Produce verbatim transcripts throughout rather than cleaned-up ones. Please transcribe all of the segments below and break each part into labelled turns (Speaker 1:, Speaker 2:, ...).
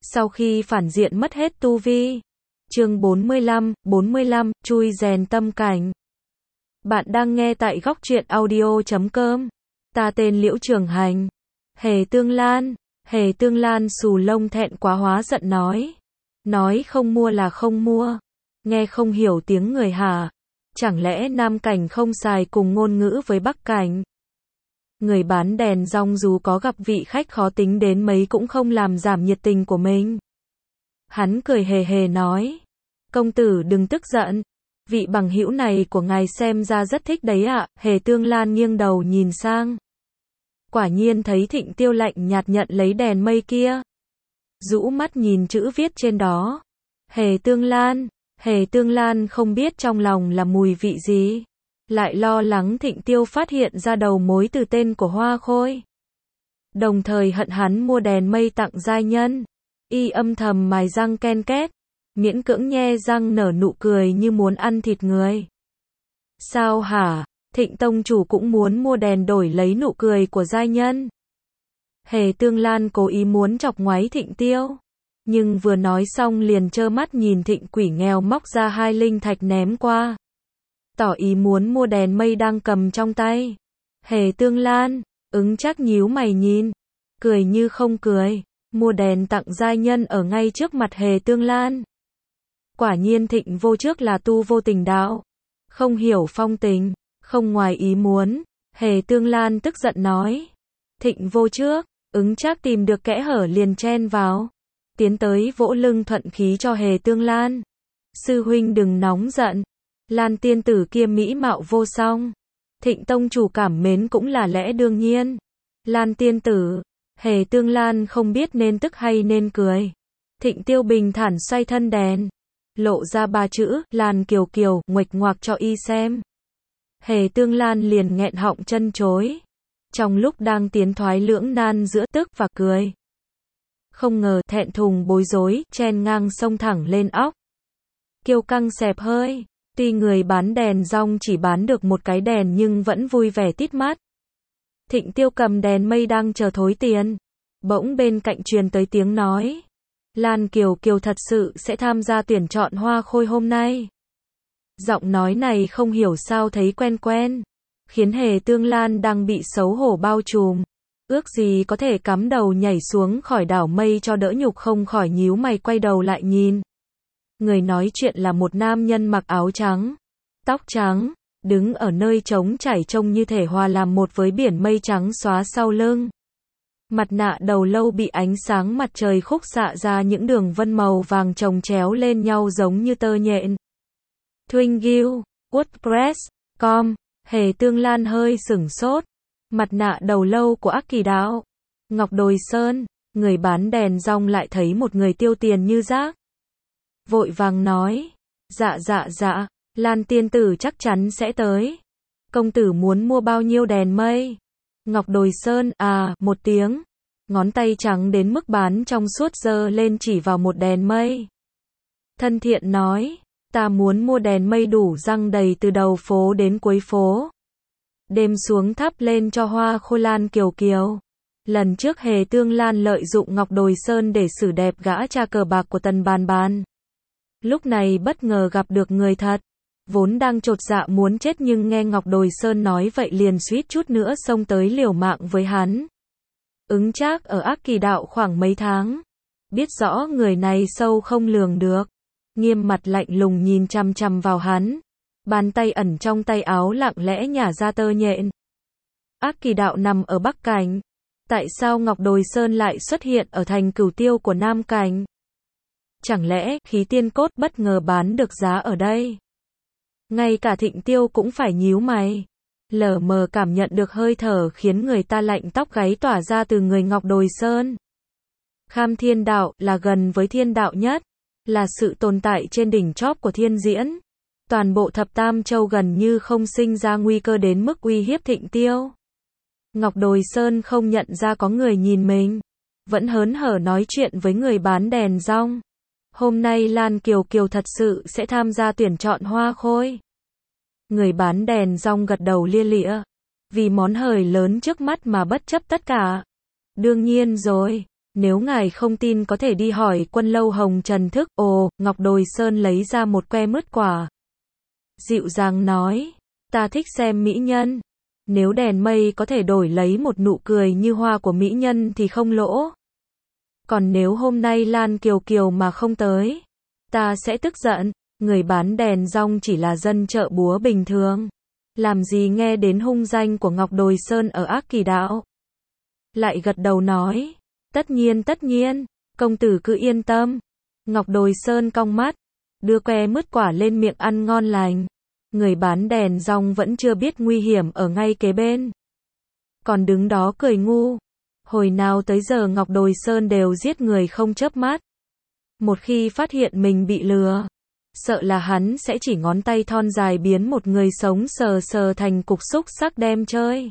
Speaker 1: sau khi phản diện mất hết tu vi. Chương bốn mươi lăm, bốn mươi lăm, chui rèn tâm cảnh. Bạn đang nghe tại góc truyện audio chấm com. Ta tên Liễu Trường Hành. Hề Tương Lan, Hề Tương Lan xù lông thẹn quá hóa giận nói. Nói không mua là không mua. Nghe không hiểu tiếng người hả? Chẳng lẽ Nam Cảnh không xài cùng ngôn ngữ với Bắc Cảnh? Người bán đèn rong dù có gặp vị khách khó tính đến mấy cũng không làm giảm nhiệt tình của mình. Hắn cười hề hề nói. Công tử đừng tức giận. Vị bằng hữu này của ngài xem ra rất thích đấy ạ. Hề Tương Lan nghiêng đầu nhìn sang. Quả nhiên thấy Thịnh Tiêu lạnh nhạt nhận lấy đèn mây kia. Rũ mắt nhìn chữ viết trên đó. Hề Tương Lan. Hề Tương Lan không biết trong lòng là mùi vị gì. Lại lo lắng Thịnh Tiêu phát hiện ra đầu mối từ tên của Hoa Khôi. Đồng thời hận hắn mua đèn mây tặng giai nhân. Y âm thầm mài răng ken két. Miễn cưỡng nhe răng nở nụ cười như muốn ăn thịt người. Sao hả? Thịnh tông chủ cũng muốn mua đèn đổi lấy nụ cười của giai nhân. Hề Tương Lan cố ý muốn chọc ngoáy Thịnh Tiêu. Nhưng vừa nói xong liền trơ mắt nhìn Thịnh Quỷ nghèo móc ra hai linh thạch ném qua. Tỏ ý muốn mua đèn mây đang cầm trong tay. Hề Tương Lan, ứng chắc nhíu mày nhìn. Cười như không cười. Mua đèn tặng giai nhân ở ngay trước mặt Hề Tương Lan. Quả nhiên Thịnh vô trước là tu vô tình đạo. Không hiểu phong tình, không ngoài ý muốn. Hề Tương Lan tức giận nói. Thịnh vô trước, ứng chắc tìm được kẽ hở liền chen vào. Tiến tới vỗ lưng thuận khí cho Hề Tương Lan. Sư huynh đừng nóng giận. Lan tiên tử kia mỹ mạo vô song. Thịnh tông chủ cảm mến cũng là lẽ đương nhiên. Lan tiên tử. Hề Tương Lan không biết nên tức hay nên cười. Thịnh Tiêu bình thản xoay thân đèn. Lộ ra ba chữ, Lan Kiều Kiều, nguệch ngoạc cho y xem. Hề Tương Lan liền nghẹn họng chân chối. Trong lúc đang tiến thoái lưỡng nan giữa tức và cười. Không ngờ thẹn thùng bối rối, chen ngang xông thẳng lên óc. Kiêu căng xẹp hơi. Tuy người bán đèn rong chỉ bán được một cái đèn nhưng vẫn vui vẻ tít mắt. Thịnh Tiêu cầm đèn mây đang chờ thối tiền. Bỗng bên cạnh truyền tới tiếng nói. Lan Kiều Kiều thật sự sẽ tham gia tuyển chọn Hoa Khôi hôm nay. Giọng nói này không hiểu sao thấy quen quen. Khiến Hề Tương Lan đang bị xấu hổ bao trùm. Ước gì có thể cắm đầu nhảy xuống khỏi đảo mây cho đỡ nhục không khỏi nhíu mày quay đầu lại nhìn. Người nói chuyện là một nam nhân mặc áo trắng, tóc trắng, đứng ở nơi trống trải trông như thể hòa làm một với biển mây trắng xóa sau lưng. Mặt nạ đầu lâu bị ánh sáng mặt trời khúc xạ ra những đường vân màu vàng chồng chéo lên nhau giống như tơ nhện. Twingill, WordPress, com, Hề Tương Lan hơi sửng sốt. Mặt nạ đầu lâu của Ác Kỳ Đạo. Ngọc Đồi Sơn, người bán đèn rong lại thấy một người tiêu tiền như rác. Vội vàng nói. Dạ dạ dạ, Lan tiên tử chắc chắn sẽ tới. Công tử muốn mua bao nhiêu đèn mây? Ngọc Đồi Sơn, à, một tiếng. Ngón tay trắng đến mức bán trong suốt giơ lên chỉ vào một đèn mây. Thân thiện nói. Ta muốn mua đèn mây đủ răng đầy từ đầu phố đến cuối phố. Đêm xuống thắp lên cho Hoa Khôi Lan Kiều Kiều. Lần trước Hề Tương Lan lợi dụng Ngọc Đồi Sơn để xử đẹp gã cha cờ bạc của Tần Bàn Bàn. Lúc này bất ngờ gặp được người thật. Vốn đang chột dạ muốn chết nhưng nghe Ngọc Đồi Sơn nói vậy liền suýt chút nữa xông tới liều mạng với hắn. Ứng Trác ở Ác Kỳ Đạo khoảng mấy tháng. Biết rõ người này sâu không lường được. Nghiêm mặt lạnh lùng nhìn chằm chằm vào hắn. Bàn tay ẩn trong tay áo lặng lẽ nhả ra tơ nhện. Ác Kỳ Đạo nằm ở Bắc Cảnh. Tại sao Ngọc Đồi Sơn lại xuất hiện ở thành Cửu Tiêu của Nam Cảnh? Chẳng lẽ khí tiên cốt bất ngờ bán được giá ở đây? Ngay cả Thịnh Tiêu cũng phải nhíu mày. Lờ mờ cảm nhận được hơi thở khiến người ta lạnh tóc gáy tỏa ra từ người Ngọc Đồi Sơn. Kham Thiên Đạo là gần với thiên đạo nhất. Là sự tồn tại trên đỉnh chóp của thiên diễn. Toàn bộ thập tam châu gần như không sinh ra nguy cơ đến mức uy hiếp Thịnh Tiêu. Ngọc Đồi Sơn không nhận ra có người nhìn mình. Vẫn hớn hở nói chuyện với người bán đèn rong. Hôm nay Lan Kiều Kiều thật sự sẽ tham gia tuyển chọn Hoa Khôi. Người bán đèn rong gật đầu lia lịa. Vì món hời lớn trước mắt mà bất chấp tất cả. Đương nhiên rồi. Nếu ngài không tin có thể đi hỏi Quân Lâu Hồng Trần Thức. Ồ, Ngọc Đồi Sơn lấy ra một que mứt quả. Dịu dàng nói, ta thích xem mỹ nhân. Nếu đèn mây có thể đổi lấy một nụ cười như hoa của mỹ nhân thì không lỗ. Còn nếu hôm nay Lan Kiều Kiều mà không tới, ta sẽ tức giận. Người bán đèn rong chỉ là dân chợ búa bình thường. Làm gì nghe đến hung danh của Ngọc Đồi Sơn ở Ác Kỳ Đạo. Lại gật đầu nói, tất nhiên tất nhiên, công tử cứ yên tâm. Ngọc Đồi Sơn cong mắt, đưa que mứt quả lên miệng ăn ngon lành. Người bán đèn rong vẫn chưa biết nguy hiểm ở ngay kế bên. Còn đứng đó cười ngu. Hồi nào tới giờ Ngọc Đồi Sơn đều giết người không chớp mắt. Một khi phát hiện mình bị lừa, sợ là hắn sẽ chỉ ngón tay thon dài biến một người sống sờ sờ thành cục xúc sắc đem chơi.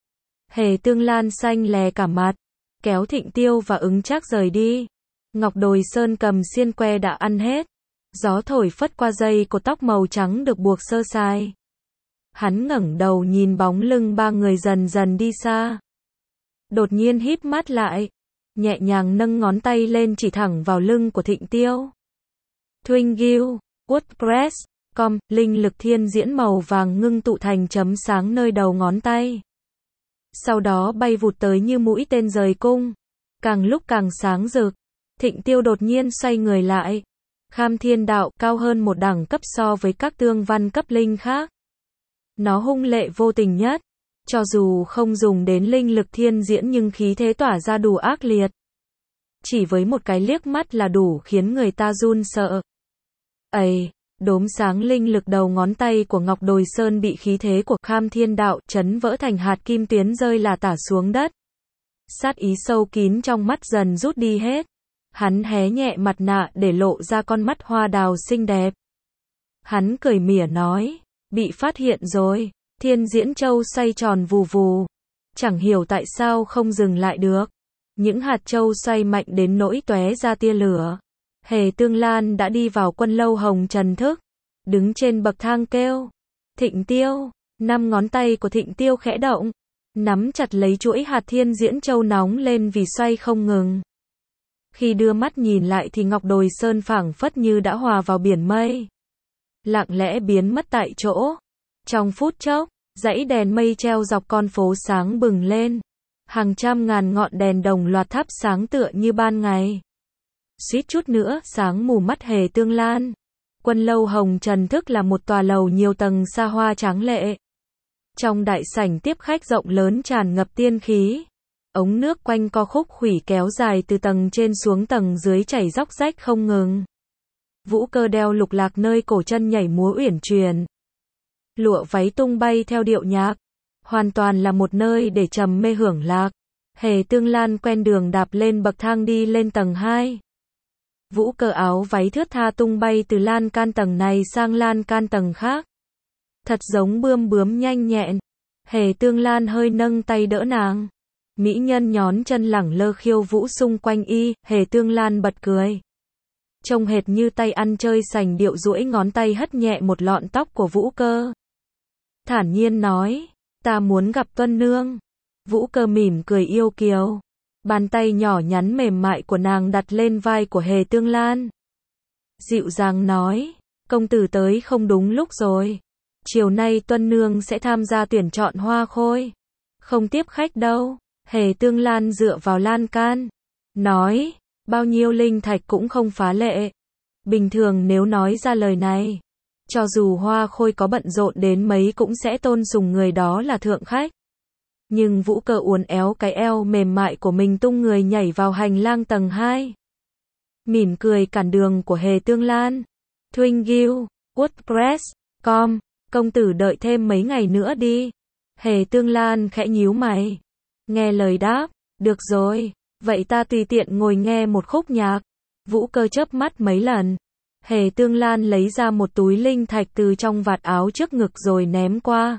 Speaker 1: Hề Tương Lan xanh lè cả mặt, kéo Thịnh Tiêu và Ứng Trác rời đi. Ngọc Đồi Sơn cầm xiên que đã ăn hết. Gió thổi phất qua dây cột tóc màu trắng được buộc sơ sài. Hắn ngẩng đầu nhìn bóng lưng ba người dần dần đi xa. Đột nhiên híp mắt lại, nhẹ nhàng nâng ngón tay lên chỉ thẳng vào lưng của Thịnh Tiêu. Twingill, WordPress, com, linh lực thiên diễn màu vàng ngưng tụ thành chấm sáng nơi đầu ngón tay. Sau đó bay vụt tới như mũi tên rời cung. Càng lúc càng sáng rực. Thịnh Tiêu đột nhiên xoay người lại. Kham Thiên Đạo cao hơn một đẳng cấp so với các tương văn cấp linh khác. Nó hung lệ vô tình nhất. Cho dù không dùng đến linh lực thiên diễn nhưng khí thế tỏa ra đủ ác liệt. Chỉ với một cái liếc mắt là đủ khiến người ta run sợ. Ây, đốm sáng linh lực đầu ngón tay của Ngọc Đồi Sơn bị khí thế của Kham Thiên Đạo chấn vỡ thành hạt kim tuyến rơi là tả xuống đất. Sát ý sâu kín trong mắt dần rút đi hết. Hắn hé nhẹ mặt nạ để lộ ra con mắt hoa đào xinh đẹp. Hắn cười mỉa nói, bị phát hiện rồi. Thiên Diễn Châu xoay tròn vù vù. Chẳng hiểu tại sao không dừng lại được. Những hạt châu xoay mạnh đến nỗi tóe ra tia lửa. Hề Tương Lan đã đi vào Quân Lâu Hồng Trần Thức. Đứng trên bậc thang kêu. Thịnh Tiêu. Năm ngón tay của Thịnh Tiêu khẽ động. Nắm chặt lấy chuỗi hạt Thiên Diễn Châu nóng lên vì xoay không ngừng. Khi đưa mắt nhìn lại thì Ngọc Đồi Sơn phảng phất như đã hòa vào biển mây. Lặng lẽ biến mất tại chỗ. Trong phút chốc, dãy đèn mây treo dọc con phố sáng bừng lên. Hàng trăm ngàn ngọn đèn đồng loạt thắp sáng tựa như ban ngày. Suýt chút nữa, sáng mù mắt Hề Tương Lan. Quân Lâu Hồng Trần Thức là một tòa lầu nhiều tầng xa hoa tráng lệ. Trong đại sảnh tiếp khách rộng lớn tràn ngập tiên khí. Ống nước quanh co khúc khuỷu kéo dài từ tầng trên xuống tầng dưới chảy róc rách không ngừng. Vũ Cơ đeo lục lạc nơi cổ chân nhảy múa uyển chuyển. Lụa váy tung bay theo điệu nhạc. Hoàn toàn là một nơi để trầm mê hưởng lạc. Hề Tương Lan quen đường đạp lên bậc thang đi lên tầng hai. Vũ Cơ áo váy thướt tha tung bay từ lan can tầng này sang lan can tầng khác. Thật giống bươm bướm nhanh nhẹn. Hề Tương Lan hơi nâng tay đỡ nàng. Mỹ nhân nhón chân lẳng lơ khiêu vũ xung quanh y. Hề Tương Lan bật cười. Trông hệt như tay ăn chơi sành điệu duỗi ngón tay hất nhẹ một lọn tóc của Vũ Cơ. Thản nhiên nói, ta muốn gặp Tuân Nương. Vũ Cơ mỉm cười yêu kiều. Bàn tay nhỏ nhắn mềm mại của nàng đặt lên vai của Hề Tương Lan. Dịu dàng nói, công tử tới không đúng lúc rồi. Chiều nay Tuân Nương sẽ tham gia tuyển chọn hoa khôi. Không tiếp khách đâu. Hề Tương Lan dựa vào lan can. Nói, bao nhiêu linh thạch cũng không phá lệ. Bình thường nếu nói ra lời này, cho dù hoa khôi có bận rộn đến mấy cũng sẽ tôn sùng người đó là thượng khách. Nhưng Vũ Cơ uốn éo cái eo mềm mại của mình tung người nhảy vào hành lang tầng hai. Mỉm cười cản đường của Hề Tương Lan. Twingill, WordPress, com, công tử đợi thêm mấy ngày nữa đi. Hề Tương Lan khẽ nhíu mày. Nghe lời đáp, được rồi, vậy ta tùy tiện ngồi nghe một khúc nhạc. Vũ Cơ chớp mắt mấy lần. Hề Tương Lan lấy ra một túi linh thạch từ trong vạt áo trước ngực rồi ném qua.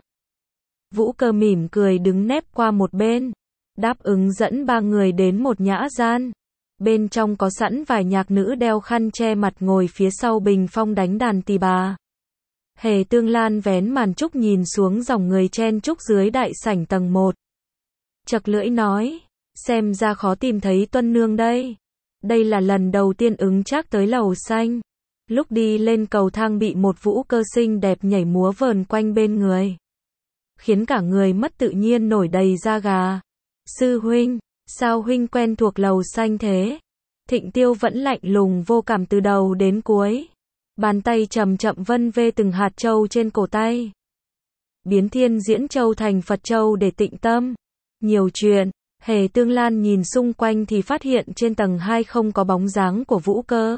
Speaker 1: Vũ Cơ mỉm cười đứng nép qua một bên. Đáp ứng dẫn ba người đến một nhã gian. Bên trong có sẵn vài nhạc nữ đeo khăn che mặt ngồi phía sau bình phong đánh đàn tỳ bà. Hề Tương Lan vén màn trúc nhìn xuống dòng người chen chúc dưới đại sảnh tầng một. Chật lưỡi nói, Xem ra khó tìm thấy Tuân Nương đây. Đây là lần đầu tiên Ứng Trác tới lầu xanh. Lúc đi lên cầu thang bị một vũ cơ xinh đẹp nhảy múa vờn quanh bên người, khiến cả người mất tự nhiên nổi đầy da gà. Sư huynh, sao huynh quen thuộc lầu xanh thế? Thịnh Tiêu vẫn lạnh lùng vô cảm từ đầu đến cuối. Bàn tay chậm chậm vân vê từng hạt châu trên cổ tay. Biến thiên diễn châu thành Phật châu để tịnh tâm. Nhiều chuyện. Hề Tương Lan nhìn xung quanh thì phát hiện trên tầng hai không có bóng dáng của Vũ Cơ.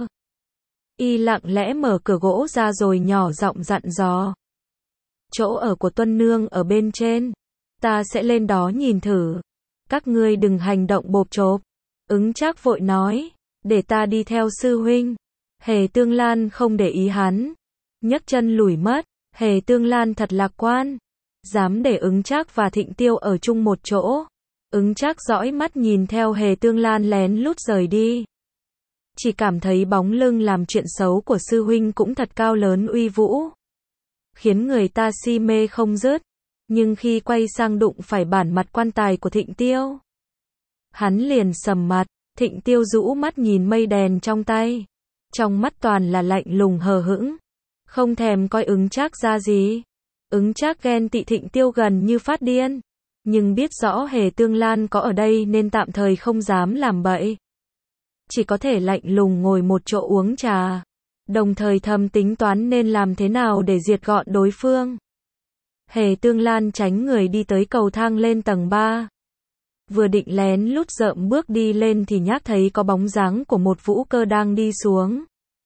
Speaker 1: Y lặng lẽ mở cửa gỗ ra rồi nhỏ giọng dặn dò. Chỗ ở của Tuân Nương ở bên trên. Ta sẽ lên đó nhìn thử. Các ngươi đừng hành động bộp chộp. Ứng Trác vội nói. Để ta đi theo sư huynh. Hề Tương Lan không để ý hắn. Nhấc chân lùi mất. Hề Tương Lan thật lạc quan. Dám để Ứng Trác và Thịnh Tiêu ở chung một chỗ. Ứng Trác dõi mắt nhìn theo Hề Tương Lan lén lút rời đi. Chỉ cảm thấy bóng lưng làm chuyện xấu của sư huynh cũng thật cao lớn uy vũ, khiến người ta si mê không dứt. Nhưng khi quay sang đụng phải bản mặt quan tài của Thịnh Tiêu, hắn liền sầm mặt. Thịnh Tiêu rũ mắt nhìn mây đèn trong tay, trong mắt toàn là lạnh lùng hờ hững, không thèm coi Ứng Trác ra gì. Ứng Trác ghen tị Thịnh Tiêu gần như phát điên, nhưng biết rõ Hề Tương Lan có ở đây nên tạm thời không dám làm bậy. Chỉ có thể lạnh lùng ngồi một chỗ uống trà, đồng thời thầm tính toán nên làm thế nào để diệt gọn đối phương. Hề Tương Lan tránh người đi tới cầu thang lên tầng ba. Vừa định lén lút dợm bước đi lên thì nhác thấy có bóng dáng của một Vũ Cơ đang đi xuống.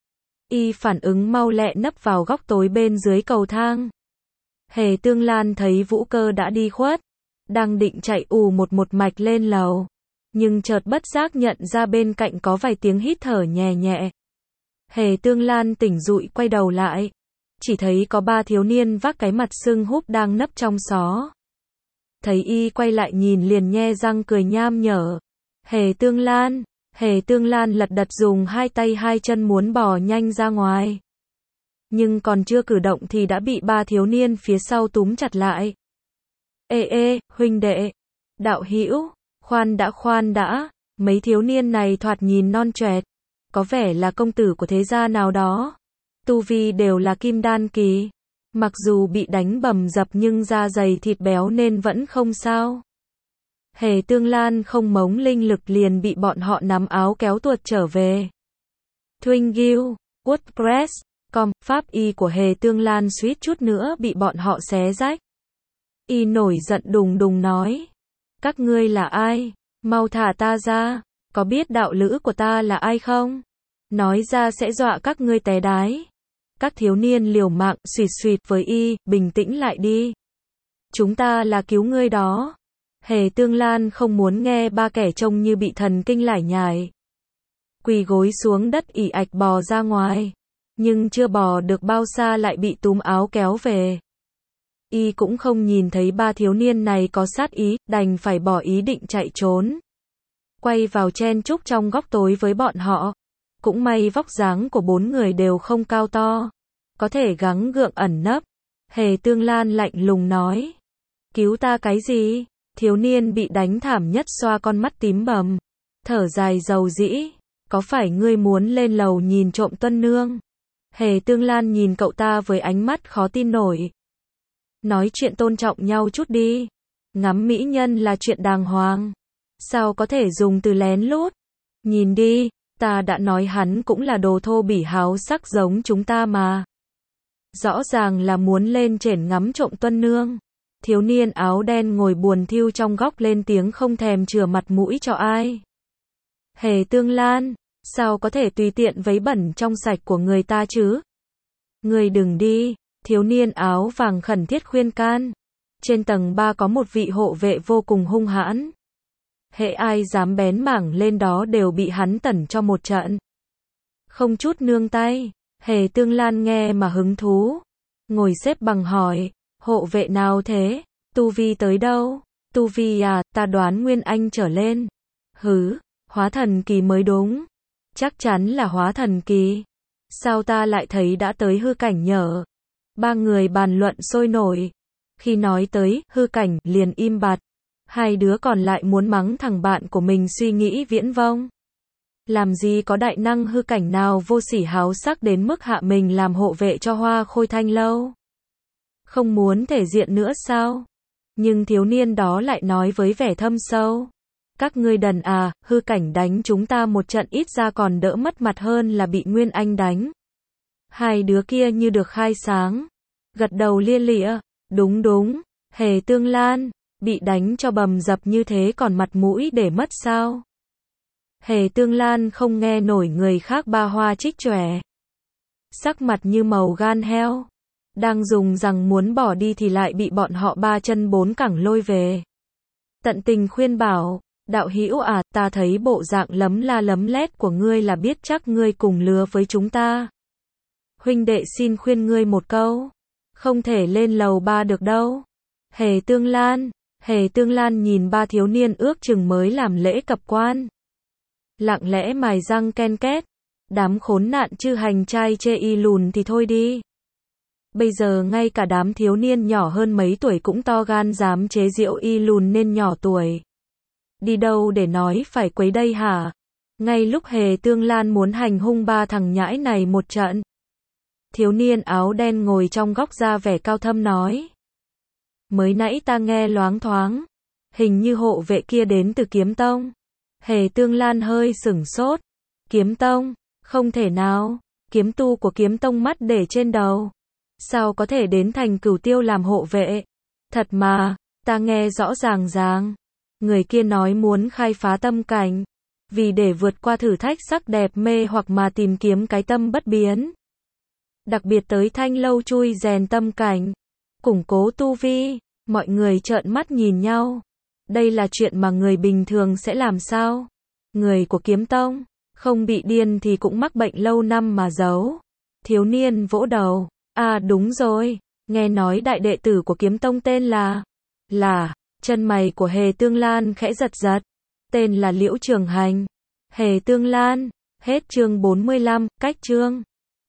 Speaker 1: Y phản ứng mau lẹ nấp vào góc tối bên dưới cầu thang. Hề Tương Lan thấy Vũ Cơ đã đi khuất, đang định chạy ù một một mạch lên lầu, nhưng chợt bất giác nhận ra bên cạnh có vài tiếng hít thở nhẹ nhẹ. Hề Tương Lan tỉnh dụi quay đầu lại, chỉ thấy có ba thiếu niên vác cái mặt sưng húp đang nấp trong xó. Thấy y quay lại nhìn liền nhe răng cười nham nhở. Hề Tương Lan, Hề Tương Lan lật đật dùng hai tay hai chân muốn bò nhanh ra ngoài. Nhưng còn chưa cử động thì đã bị ba thiếu niên phía sau túm chặt lại. Ê ê, huynh đệ, đạo hữu, khoan đã khoan đã, mấy thiếu niên này thoạt nhìn non choẹt, có vẻ là công tử của thế gia nào đó. Tu vi đều là kim đan kỳ, mặc dù bị đánh bầm dập nhưng da dày thịt béo nên vẫn không sao. Hề Tương Lan không mống linh lực liền bị bọn họ nắm áo kéo tuột trở về. Twinguiu, WordPress, com, pháp y của Hề Tương Lan suýt chút nữa bị bọn họ xé rách. Y nổi giận đùng đùng nói. Các ngươi là ai? Mau thả ta ra, có biết đạo lữ của ta là ai không? Nói ra sẽ dọa các ngươi té đái. Các thiếu niên liều mạng xuyệt xuyệt với y, bình tĩnh lại đi. Chúng ta là cứu ngươi đó. Hề Tương Lan không muốn nghe ba kẻ trông như bị thần kinh lải nhải. Quỳ gối xuống đất ì ạch bò ra ngoài. Nhưng chưa bò được bao xa lại bị túm áo kéo về. Y cũng không nhìn thấy ba thiếu niên này có sát ý, đành phải bỏ ý định chạy trốn. Quay vào chen chúc trong góc tối với bọn họ. Cũng may vóc dáng của bốn người đều không cao to, có thể gắng gượng ẩn nấp. Hề Tương Lan lạnh lùng nói. Cứu ta cái gì? Thiếu niên bị đánh thảm nhất xoa con mắt tím bầm, thở dài dầu dĩ. Có phải ngươi muốn lên lầu nhìn trộm Tuân Nương? Hề Tương Lan nhìn cậu ta với ánh mắt khó tin nổi. Nói chuyện tôn trọng nhau chút đi. Ngắm mỹ nhân là chuyện đàng hoàng. Sao có thể dùng từ lén lút? Nhìn đi, ta đã nói hắn cũng là đồ thô bỉ háo sắc giống chúng ta mà. Rõ ràng là muốn lên trển ngắm trộm Tuân Nương. Thiếu niên áo đen ngồi buồn thiu trong góc lên tiếng không thèm chừa mặt mũi cho ai. Hề Tương Lan, sao có thể tùy tiện vấy bẩn trong sạch của người ta chứ? Ngươi đừng đi, thiếu niên áo vàng khẩn thiết khuyên can. Trên tầng ba có một vị hộ vệ vô cùng hung hãn. Hễ ai dám bén mảng lên đó đều bị hắn tẩn cho một trận. Không chút nương tay. Hề Tương Lan nghe mà hứng thú. Ngồi xếp bằng hỏi, hộ vệ nào thế? Tu vi tới đâu? Tu vi à, ta đoán Nguyên Anh trở lên. Hứ, hóa thần kỳ mới đúng. Chắc chắn là hóa thần kỳ. Sao ta lại thấy đã tới hư cảnh nhở? Ba người bàn luận sôi nổi. Khi nói tới hư cảnh liền im bặt. Hai đứa còn lại muốn mắng thằng bạn của mình suy nghĩ viễn vông. Làm gì có đại năng hư cảnh nào vô sỉ háo sắc đến mức hạ mình làm hộ vệ cho Hoa Khôi Thanh lâu. Không muốn thể diện nữa sao? Nhưng thiếu niên đó lại nói với vẻ thâm sâu. Các ngươi đần à, hư cảnh đánh chúng ta một trận ít ra còn đỡ mất mặt hơn là bị Nguyên Anh đánh. Hai đứa kia như được khai sáng. Gật đầu lia lịa. Đúng đúng, Hề Tương Lan, bị đánh cho bầm dập như thế còn mặt mũi để mất sao? Hề Tương Lan không nghe nổi người khác ba hoa trích chòe. Sắc mặt như màu gan heo. Đang dùng rằng muốn bỏ đi thì lại bị bọn họ ba chân bốn cẳng lôi về. Tận tình khuyên bảo, đạo hữu à, ta thấy bộ dạng lấm la lấm lét của ngươi là biết chắc ngươi cùng lứa với chúng ta. Huynh đệ xin khuyên ngươi một câu, không thể lên lầu ba được đâu. Hề Tương Lan, Hề Tương Lan nhìn ba thiếu niên ước chừng mới làm lễ cập quan. Lặng lẽ mài răng ken két, đám khốn nạn chư hành trai chê y lùn thì thôi đi. Bây giờ ngay cả đám thiếu niên nhỏ hơn mấy tuổi cũng to gan dám chế giễu y lùn nên nhỏ tuổi. Đi đâu để nói phải quấy đây hả? Ngay lúc Hề Tương Lan muốn hành hung ba thằng nhãi này một trận. Thiếu niên áo đen ngồi trong góc ra vẻ cao thâm nói. Mới nãy ta nghe loáng thoáng. Hình như hộ vệ kia đến từ Kiếm Tông. Hề Tương Lan hơi sửng sốt. Kiếm Tông? Không thể nào. Kiếm tu của Kiếm Tông mắt để trên đầu. Sao có thể đến thành Cửu Tiêu làm hộ vệ? Thật mà, ta nghe rõ ràng ràng. Người kia nói muốn khai phá tâm cảnh. Vì để vượt qua thử thách sắc đẹp mê hoặc mà tìm kiếm cái tâm bất biến. Đặc biệt tới Thanh lâu chui rèn tâm cảnh. Củng cố tu vi. Mọi người trợn mắt nhìn nhau. Đây là chuyện mà người bình thường sẽ làm sao? Người của Kiếm Tông, không bị điên thì cũng mắc bệnh lâu năm mà giấu. Thiếu niên vỗ đầu. À đúng rồi, nghe nói đại đệ tử của Kiếm Tông tên là... Là, chân mày của Hề Tương Lan khẽ giật giật. Tên là Liễu Trường Hành. Hề Tương Lan, hết chương bốn mươi lăm, cách chương.